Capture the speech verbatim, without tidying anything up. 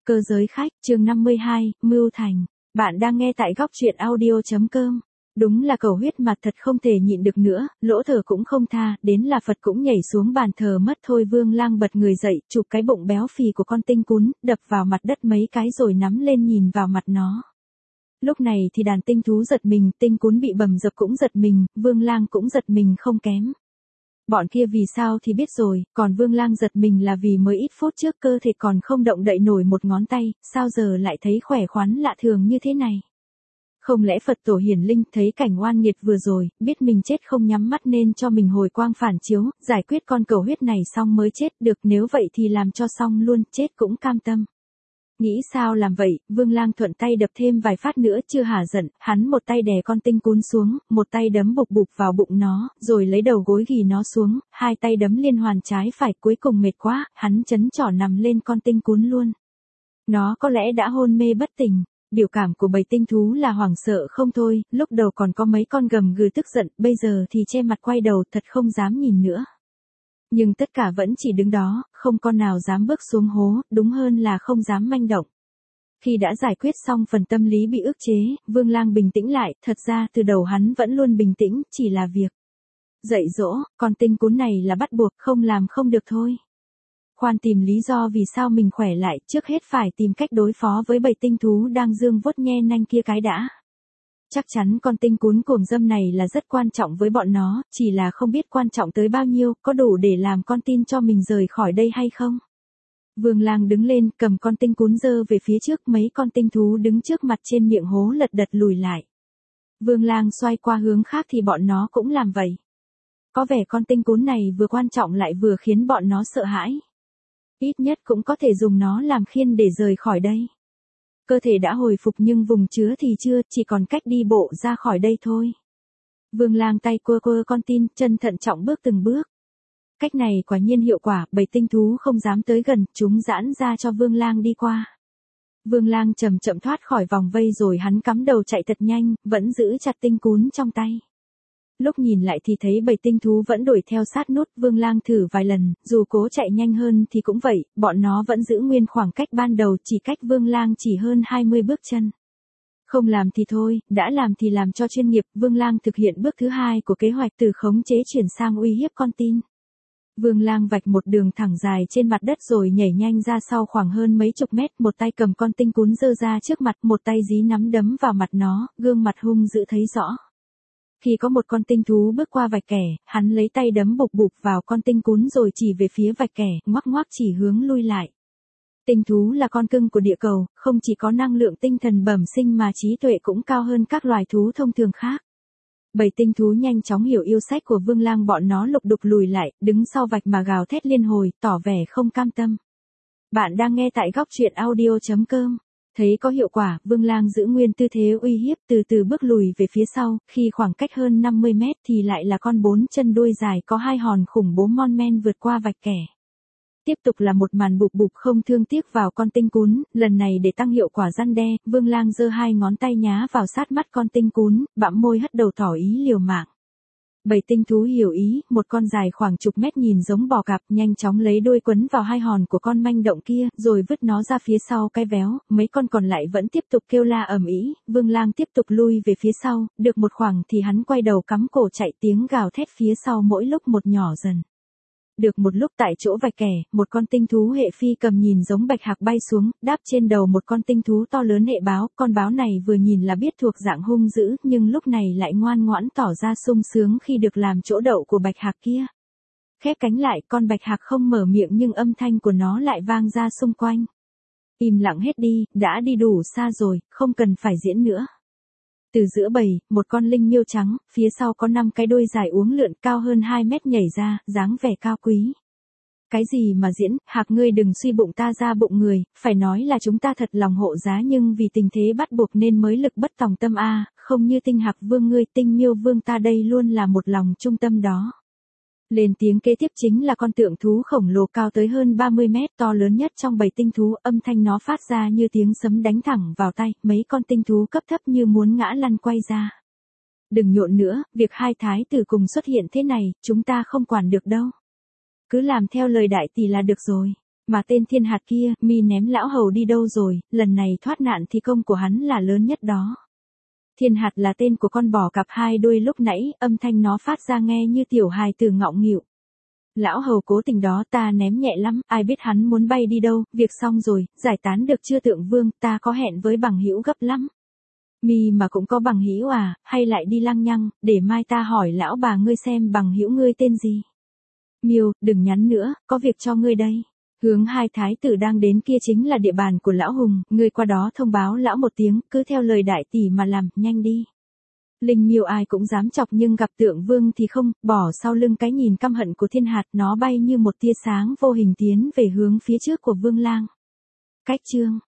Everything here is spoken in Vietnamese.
Cơ giới khách, chương năm mươi hai, Mưu Thành. Bạn đang nghe tại góc truyện audio.com. Đúng là cầu huyết mặt thật không thể nhịn được nữa, lỗ thở cũng không tha, đến là Phật cũng nhảy xuống bàn thờ mất thôi. Vương Lang bật người dậy, chụp cái bụng béo phì của con tinh cún, đập vào mặt đất mấy cái rồi nắm lên nhìn vào mặt nó. Lúc này thì đàn tinh thú giật mình, tinh cún bị bầm dập cũng giật mình, Vương Lang cũng giật mình không kém. Bọn kia vì sao thì biết rồi, còn Vương Lang giật mình là vì mới ít phút trước cơ thể còn không động đậy nổi một ngón tay, sao giờ lại thấy khỏe khoắn lạ thường như thế này. Không lẽ Phật tổ hiển linh thấy cảnh oan nghiệt vừa rồi, biết mình chết không nhắm mắt nên cho mình hồi quang phản chiếu, giải quyết con cầu huyết này xong mới chết được, nếu vậy thì làm cho xong luôn, chết cũng cam tâm. Nghĩ sao làm vậy, Vương Lang thuận tay đập thêm vài phát nữa chưa hả giận, hắn một tay đè con tinh cún xuống, một tay đấm bục bục vào bụng nó, rồi lấy đầu gối ghì nó xuống, hai tay đấm liên hoàn trái phải, cuối cùng mệt quá, hắn chấn trỏ nằm lên con tinh cún luôn. Nó có lẽ đã hôn mê bất tỉnh. Biểu cảm của bầy tinh thú là hoảng sợ không thôi, lúc đầu còn có mấy con gầm gừ tức giận, bây giờ thì che mặt quay đầu thật không dám nhìn nữa. Nhưng tất cả vẫn chỉ đứng đó, không con nào dám bước xuống hố, đúng hơn là không dám manh động. Khi đã giải quyết xong phần tâm lý bị ức chế, Vương Lang bình tĩnh lại, thật ra từ đầu hắn vẫn luôn bình tĩnh, chỉ là việc dạy dỗ, con tinh cún này là bắt buộc, không làm không được thôi. Khoan tìm lý do vì sao mình khỏe lại, trước hết phải tìm cách đối phó với bầy tinh thú đang dương vuốt nhe nanh kia cái đã. Chắc chắn con tinh cún cuồng dâm này là rất quan trọng với bọn nó, chỉ là không biết quan trọng tới bao nhiêu, có đủ để làm con tin cho mình rời khỏi đây hay không. Vương Lang đứng lên, cầm con tinh cún giơ về phía trước, mấy con tinh thú đứng trước mặt trên miệng hố lật đật lùi lại. Vương Lang xoay qua hướng khác thì bọn nó cũng làm vậy. Có vẻ con tinh cún này vừa quan trọng lại vừa khiến bọn nó sợ hãi. Ít nhất cũng có thể dùng nó làm khiên để rời khỏi đây. Cơ thể đã hồi phục nhưng vùng chứa thì chưa, chỉ còn cách đi bộ ra khỏi đây thôi. Vương Lang tay quơ quơ con tin, chân thận trọng bước từng bước. Cách này quả nhiên hiệu quả, bầy tinh thú không dám tới gần, chúng giãn ra cho Vương Lang đi qua. Vương Lang chậm chậm thoát khỏi vòng vây rồi hắn cắm đầu chạy thật nhanh, vẫn giữ chặt tinh cún trong tay. Lúc nhìn lại thì thấy bầy tinh thú vẫn đuổi theo sát nút, Vương Lang thử vài lần, dù cố chạy nhanh hơn thì cũng vậy, bọn nó vẫn giữ nguyên khoảng cách ban đầu, chỉ cách Vương Lang chỉ hơn hai mươi bước chân. Không làm thì thôi, đã làm thì làm cho chuyên nghiệp, Vương Lang thực hiện bước thứ hai của kế hoạch từ khống chế chuyển sang uy hiếp con tin. Vương Lang vạch một đường thẳng dài trên mặt đất rồi nhảy nhanh ra sau khoảng hơn mấy chục mét, một tay cầm con tinh cún giơ ra trước mặt, một tay dí nắm đấm vào mặt nó, gương mặt hung dữ thấy rõ. Khi có một con tinh thú bước qua vạch kẻ, hắn lấy tay đấm bục bục vào con tinh cún rồi chỉ về phía vạch kẻ, ngoắc ngoắc chỉ hướng lui lại. Tinh thú là con cưng của địa cầu, không chỉ có năng lượng tinh thần bẩm sinh mà trí tuệ cũng cao hơn các loài thú thông thường khác. Bầy tinh thú nhanh chóng hiểu yêu sách của Vương Lang, bọn nó lục đục lùi lại, đứng sau vạch mà gào thét liên hồi, tỏ vẻ không cam tâm. Bạn đang nghe tại góc truyện audio.com. Thấy có hiệu quả, Vương Lang giữ nguyên tư thế uy hiếp, từ từ bước lùi về phía sau, khi khoảng cách hơn năm mươi mét thì lại là con bốn chân đuôi dài có hai hòn khủng bố mon men vượt qua vạch kẻ. Tiếp tục là một màn bục bục không thương tiếc vào con tinh cún, lần này để tăng hiệu quả răn đe, Vương Lang giơ hai ngón tay nhá vào sát mắt con tinh cún, bặm môi hất đầu tỏ ý liều mạng. Bầy tinh thú hiểu ý, một con dài khoảng chục mét nhìn giống bò cạp, nhanh chóng lấy đuôi quấn vào hai hòn của con manh động kia, rồi vứt nó ra phía sau cái véo, mấy con còn lại vẫn tiếp tục kêu la ầm ĩ, Vương Lang tiếp tục lui về phía sau, được một khoảng thì hắn quay đầu cắm cổ chạy, tiếng gào thét phía sau mỗi lúc một nhỏ dần. Được một lúc tại chỗ vạch kẻ, một con tinh thú hệ phi cầm nhìn giống bạch hạc bay xuống, đáp trên đầu một con tinh thú to lớn hệ báo, con báo này vừa nhìn là biết thuộc dạng hung dữ, nhưng lúc này lại ngoan ngoãn tỏ ra sung sướng khi được làm chỗ đậu của bạch hạc kia. Khép cánh lại, con bạch hạc không mở miệng nhưng âm thanh của nó lại vang ra xung quanh. Im lặng hết đi, đã đi đủ xa rồi, không cần phải diễn nữa. Từ giữa bầy, một con linh miêu trắng, phía sau có năm cái đuôi dài uốn lượn cao hơn hai mét nhảy ra, dáng vẻ cao quý. Cái gì mà diễn, Hạc ngươi đừng suy bụng ta ra bụng người, phải nói là chúng ta thật lòng hộ giá nhưng vì tình thế bắt buộc nên mới lực bất tòng tâm a, không như tinh Hạc vương ngươi, tinh miêu vương ta đây luôn là một lòng trung tâm đó. Lên tiếng kế tiếp chính là con tượng thú khổng lồ cao tới hơn ba mươi mét, to lớn nhất trong bầy tinh thú, âm thanh nó phát ra như tiếng sấm đánh thẳng vào tai, mấy con tinh thú cấp thấp như muốn ngã lăn quay ra. Đừng nhộn nữa, việc hai thái tử cùng xuất hiện thế này, chúng ta không quản được đâu. Cứ làm theo lời đại tỷ là được rồi. Mà tên thiên hạt kia, mi ném lão hầu đi đâu rồi, lần này thoát nạn thì công của hắn là lớn nhất đó. Thiên hạt là tên của con bò cặp hai đuôi lúc nãy, âm thanh nó phát ra nghe như tiểu hài từ ngọng nghịu. Lão hầu cố tình đó ta ném nhẹ lắm, ai biết hắn muốn bay đi đâu, việc xong rồi, giải tán được chưa Tượng Vương, ta có hẹn với bằng hữu gấp lắm. Mi mà cũng có bằng hữu à, hay lại đi lăng nhăng, để mai ta hỏi lão bà ngươi xem bằng hữu ngươi tên gì. Miêu, đừng nhắn nữa, có việc cho ngươi đây. Hướng hai thái tử đang đến kia chính là địa bàn của lão Hùng, ngươi qua đó thông báo lão một tiếng, cứ theo lời đại tỷ mà làm, nhanh đi. Linh Miêu ai cũng dám chọc nhưng gặp Tượng Vương thì không, bỏ sau lưng cái nhìn căm hận của thiên hạt, nó bay như một tia sáng vô hình tiến về hướng phía trước của Vương Lang. Cách chương